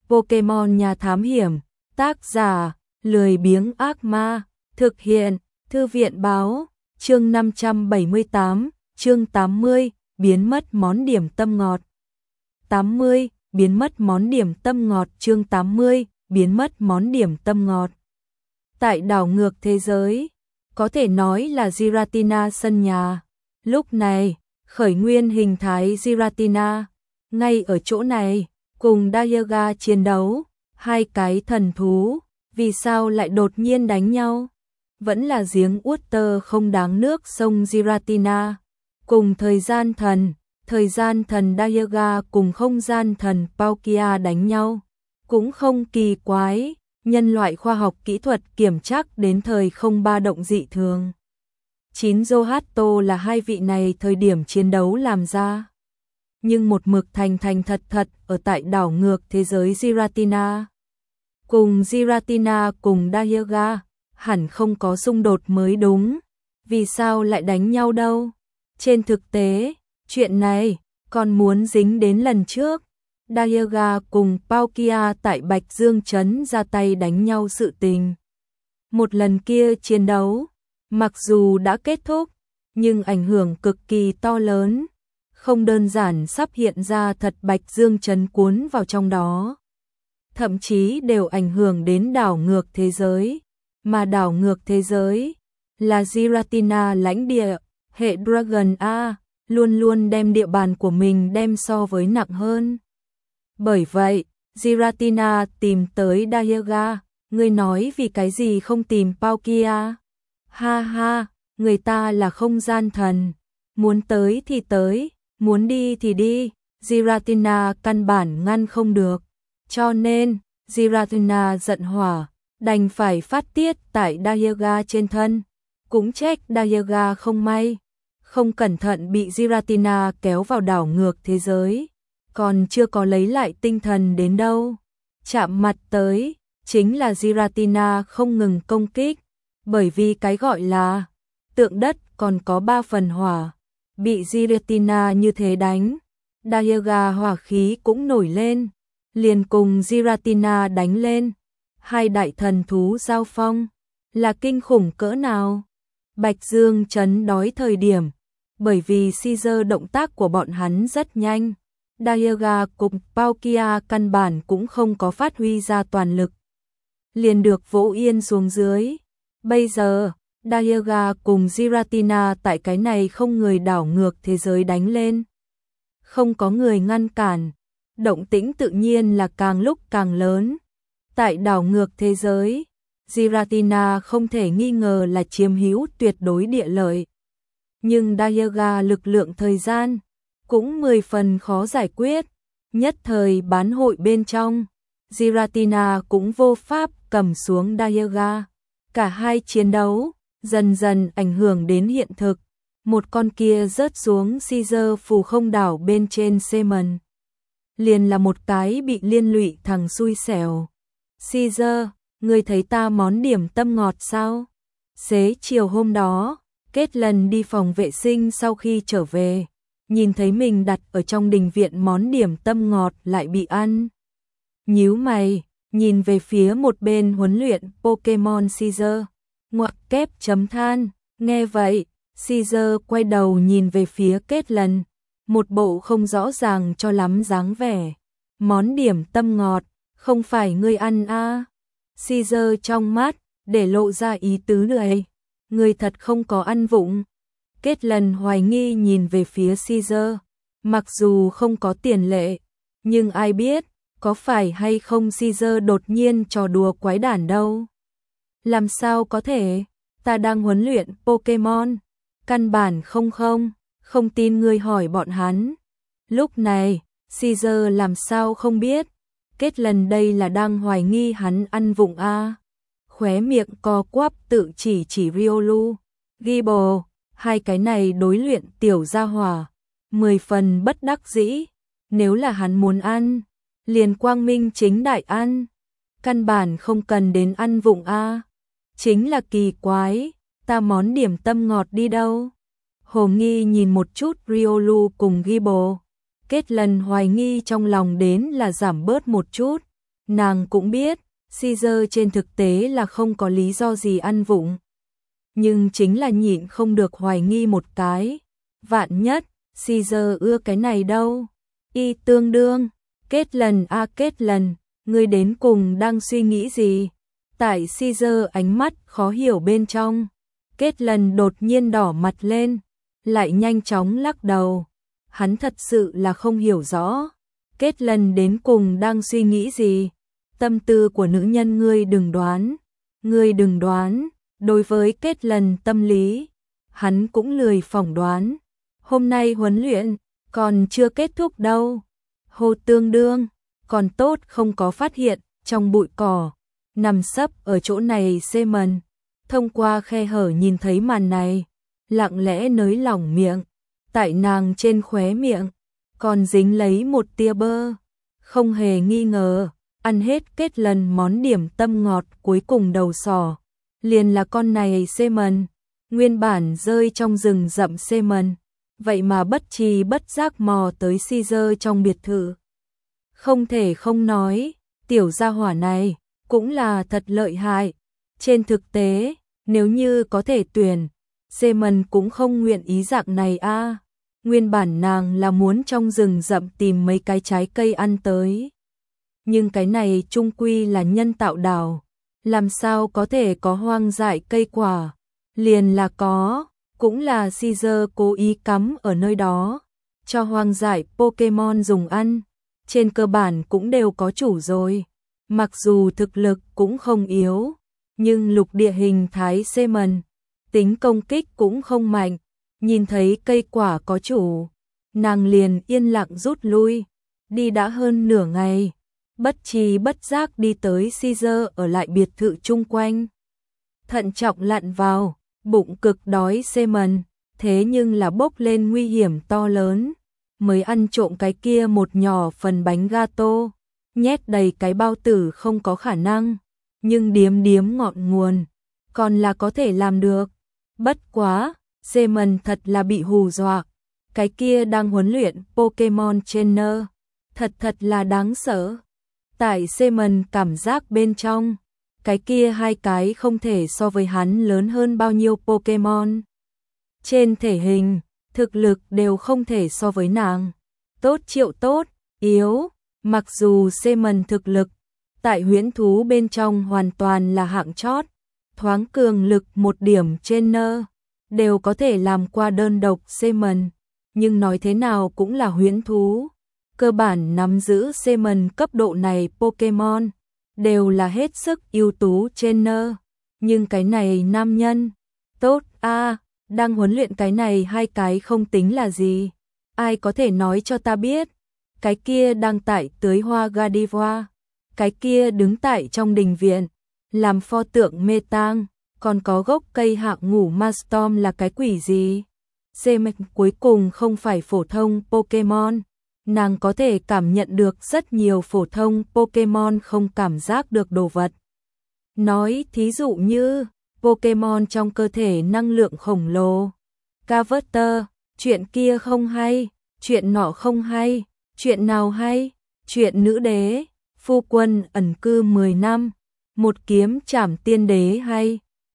Pokemon nhà thám hiểm, tác giả, lười biếng ác ma, thực hiện, thư viện báo, chương 578, chương 80, biến mất món điểm tâm ngọt. 80, biến mất món điểm tâm ngọt, chương 80, biến mất món điểm tâm ngọt. Tại đảo ngược thế giới, có thể nói là Giratina sân nhà. Lúc này, khởi nguyên hình thái Giratina, ngay ở chỗ này, cùng Dialga chiến đấu, hai cái thần thú, vì sao lại đột nhiên đánh nhau? Vẫn là giếng Utter không đáng nước sông Giratina, cùng thời gian thần Dialga cùng không gian thần Palkia đánh nhau, cũng không kỳ quái, nhân loại khoa học kỹ thuật kiểm trắc đến thời không ba động dị thường. 9 Zohato là hai vị này thời điểm chiến đấu làm ra, nhưng một mực thành thật ở tại đảo ngược thế giới Giratina. Cùng Giratina cùng Dialga hẳn không có xung đột mới đúng, vì sao lại đánh nhau đâu? Trên thực tế, chuyện này còn muốn dính đến lần trước, Dialga cùng Palkia tại Bạch Dương Trấn ra tay đánh nhau sự tình. Một lần kia chiến đấu, mặc dù đã kết thúc, nhưng ảnh hưởng cực kỳ to lớn, không đơn giản sắp hiện ra thật Bạch Dương Trấn cuốn vào trong đó. Thậm chí đều ảnh hưởng đến đảo ngược thế giới, mà đảo ngược thế giới là Giratina lãnh địa, hệ Dragon A, luôn luôn đem địa bàn của mình đem so với nặng hơn. Bởi vậy, Giratina tìm tới Dialga, ngươi nói vì cái gì không tìm Palkia? Ha ha, người ta là không gian thần, muốn tới thì tới, muốn đi thì đi, Giratina căn bản ngăn không được. Cho nên, Giratina giận hỏa, đành phải phát tiết tại Dialga trên thân, cũng trách Dialga không may, không cẩn thận bị Giratina kéo vào đảo ngược thế giới, còn chưa có lấy lại tinh thần đến đâu. Chạm mặt tới, chính là Giratina không ngừng công kích, bởi vì cái gọi là tượng đất còn có 3 phần hỏa, bị Giratina như thế đánh, Dialga hỏa khí cũng nổi lên, liền cùng Giratina đánh lên. Hai đại thần thú giao phong, là kinh khủng cỡ nào? Bạch Dương Trấn đói thời điểm, bởi vì Caesar động tác của bọn hắn rất nhanh, Dialga cùng Palkia căn bản cũng không có phát huy ra toàn lực, liền được vỗ yên xuống dưới. Bây giờ, Dialga cùng Giratina tại cái này không người đảo ngược thế giới đánh lên. Không có người ngăn cản, động tĩnh tự nhiên là càng lúc càng lớn. Tại đảo ngược thế giới, Giratina không thể nghi ngờ là chiếm hữu tuyệt đối địa lợi. Nhưng Dialga lực lượng thời gian cũng 10 phần khó giải quyết, nhất thời bán hội bên trong, Giratina cũng vô pháp cầm xuống Dialga. Cả hai chiến đấu dần dần ảnh hưởng đến hiện thực, một con kia rớt xuống Caesar phù không đảo bên trên Seaman, liền là một cái bị liên lụy thằng xui xẻo. Caesar, ngươi thấy ta món điểm tâm ngọt sao? Xế chiều hôm đó, Kết Lần đi phòng vệ sinh sau khi trở về, nhìn thấy mình đặt ở trong đình viện món điểm tâm ngọt lại bị ăn. Nhíu mày, nhìn về phía một bên huấn luyện Pokemon Caesar, ngoặc kép chấm than. Nghe vậy, Caesar quay đầu nhìn về phía Kết Lần, một bộ không rõ ràng cho lắm dáng vẻ. Món điểm tâm ngọt, không phải ngươi ăn à? Caesar trong mắt để lộ ra ý tứ này, ngươi thật không có ăn vụng. Kết Lần hoài nghi nhìn về phía Caesar, mặc dù không có tiền lệ, nhưng ai biết có phải hay không Caesar đột nhiên trò đùa quái đản đâu. Làm sao có thể, ta đang huấn luyện Pokemon, căn bản không tin ngươi hỏi bọn hắn. Lúc này, Caesar làm sao không biết, Kết Lần đây là đang hoài nghi hắn ăn vụng a. Khóe miệng co quắp tự chỉ Riolu, Gible, hai cái này đối luyện tiểu gia hỏa, 10 phần bất đắc dĩ, nếu là hắn muốn ăn, liền quang minh chính đại ăn, căn bản không cần đến ăn vụng a. Chính là kỳ quái, ta món điểm tâm ngọt đi đâu? Hồ nghi nhìn một chút Riolu cùng Gible, Kết Lần hoài nghi trong lòng đến là giảm bớt một chút, Nàng cũng biết, Caesar trên thực tế là không có lý do gì ăn vụng. Nhưng chính là nhịn không được hoài nghi một cái. Vạn nhất, Caesar ưa cái này đâu. Y tương đương, kết lần kết lần, ngươi đến cùng đang suy nghĩ gì? Tại Caesar ánh mắt khó hiểu bên trong. Kết lần đột nhiên đỏ mặt lên, lại nhanh chóng lắc đầu. Hắn thật sự là không hiểu rõ. Kết lần đến cùng đang suy nghĩ gì? Tâm tư của nữ nhân ngươi đừng đoán. Ngươi đừng đoán. Đối với kết lần tâm lý, hắn cũng lười phỏng đoán. Hôm nay huấn luyện, còn chưa kết thúc đâu. Hồ Tương Đương, còn tốt không có phát hiện, trong bụi cỏ, nằm sấp ở chỗ này Seaman, thông qua khe hở nhìn thấy màn này, lặng lẽ nới lỏng miệng, tại nàng trên khóe miệng, còn dính lấy một tia bơ, không hề nghi ngờ, ăn hết kết lần món điểm tâm ngọt cuối cùng đầu sỏ, liền là con này Seaman, nguyên bản rơi trong rừng rậm Seaman, vậy mà bất tri bất giác mò tới Caesar trong biệt thự. Không thể không nói, tiểu gia hỏa này cũng là thật lợi hại. Trên thực tế, nếu như có thể tuyển, Seaman cũng không nguyện ý dạng này a. Nguyên bản nàng là muốn trong rừng rậm tìm mấy cái trái cây ăn tới. Nhưng cái này chung quy là nhân tạo đảo, làm sao có thể có hoang dại cây quả, liền là có, cũng là Caesar cố ý cắm ở nơi đó, cho hoang dại Pokemon dùng ăn, trên cơ bản cũng đều có chủ rồi, mặc dù thực lực cũng không yếu, nhưng lục địa hình thái Seaman, tính công kích cũng không mạnh, nhìn thấy cây quả có chủ, nàng liền yên lặng rút lui, đi đã hơn nửa ngày. Bất tri bất giác đi tới Caesar ở lại biệt thự chung quanh. Thận trọng lặn vào, bụng cực đói Seaman, thế nhưng là bốc lên nguy hiểm to lớn. Mới ăn trộm cái kia một nhỏ phần bánh gato, nhét đầy cái bao tử không có khả năng, nhưng điếm điếm ngọn nguồn, còn là có thể làm được. Bất quá, Seaman thật là bị hù dọa, cái kia đang huấn luyện Pokemon Trainer, thật là đáng sợ. Tại Seaman cảm giác bên trong, cái kia hai cái không thể so với hắn lớn hơn bao nhiêu Pokemon. Trên thể hình, thực lực đều không thể so với nàng. Tốt triệu tốt, yếu, mặc dù Seaman thực lực, tại huyễn thú bên trong hoàn toàn là hạng chót, thoáng cường lực một điểm trainer, đều có thể làm qua đơn độc Seaman, nhưng nói thế nào cũng là huyễn thú. Cơ bản nắm giữ Seaman cấp độ này Pokemon, đều là hết sức ưu tú trainer, nhưng cái này nam nhân, tốt đang huấn luyện cái này hai cái không tính là gì, ai có thể nói cho ta biết, cái kia đang tại tưới hoa Godiva, cái kia đứng tại trong đình viện, làm pho tượng mê tang, còn có gốc cây hạng ngủ Mastorm là cái quỷ gì? Seaman cuối cùng không phải phổ thông Pokemon, nàng có thể cảm nhận được rất nhiều phổ thông Pokemon không cảm giác được đồ vật. Nói thí dụ như Pokemon trong cơ thể năng lượng khổng lồ, Carver, chuyện kia không hay, chuyện nọ không hay, chuyện nào hay, chuyện nữ đế, phu quân ẩn cư 10 năm, một kiếm trảm tiên đế hay,